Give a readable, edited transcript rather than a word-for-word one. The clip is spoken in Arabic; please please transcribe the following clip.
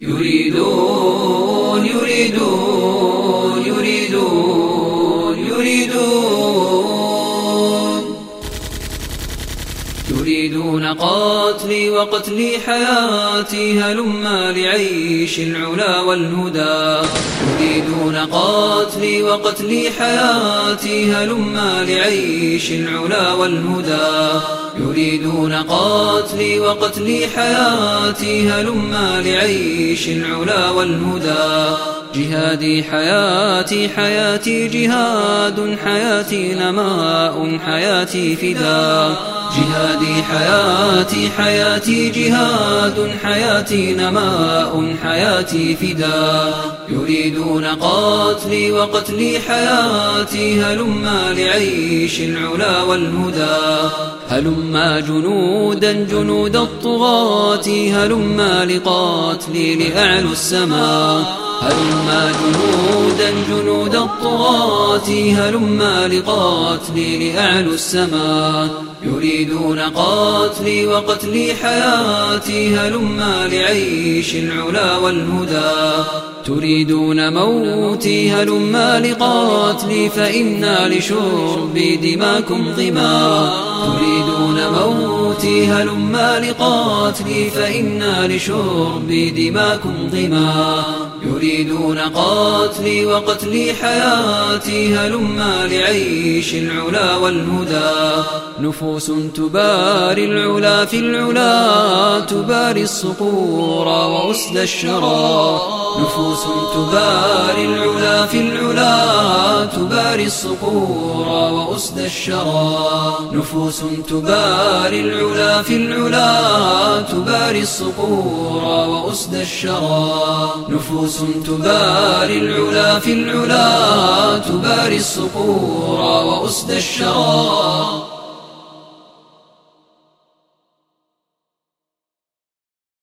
يريدون يريدون يريدون يريدون يريدون قتلي وقتلي حياتي هلما لعيش العلا والهدى. يريدون قتلي وقتلي حياتي هلما لعيش العلا والهدى. يريدون قتلي وقتلي حياتي هلما لعيش العلا والهدى. جهادي حياتي حياتي جهاد حياتي نماء حياتي فداء. جهادي حياتي حياتي جهاد حياتي نماء حياتي فداء. يريدون قتلي وقتلي حياتي هلما لعيش العلا والهدى. هلما جنودا جنود الطغاة هلما لقاتلي لأعلو السماء. هلما جنودا جنود الطغاة هلما لقاتلي لأعلو السماء. يريدون قتلي وقتلي حياتي هلما لعيش العلا والهدى. تريدون موتي هلما لقاتلي فإنا لشرب دماكم ظما. تريدون موتي هلما لقاتلي فإنا لشرب دماكم ظما. يريدون قتلي وقتلي حياتي هلما لعيش العلا والهدى. نفوس تباري العلا في العلا تباري الصقور وأسد الشرى. نفوس تباري العلا في العلا تباري الصقور وأسد الشرى. نفوس تباري العلا في العلا تباري الصقور وأسد الشرى. نفوس تباري العلا في العلا تباري الصقور وأسد الشرى.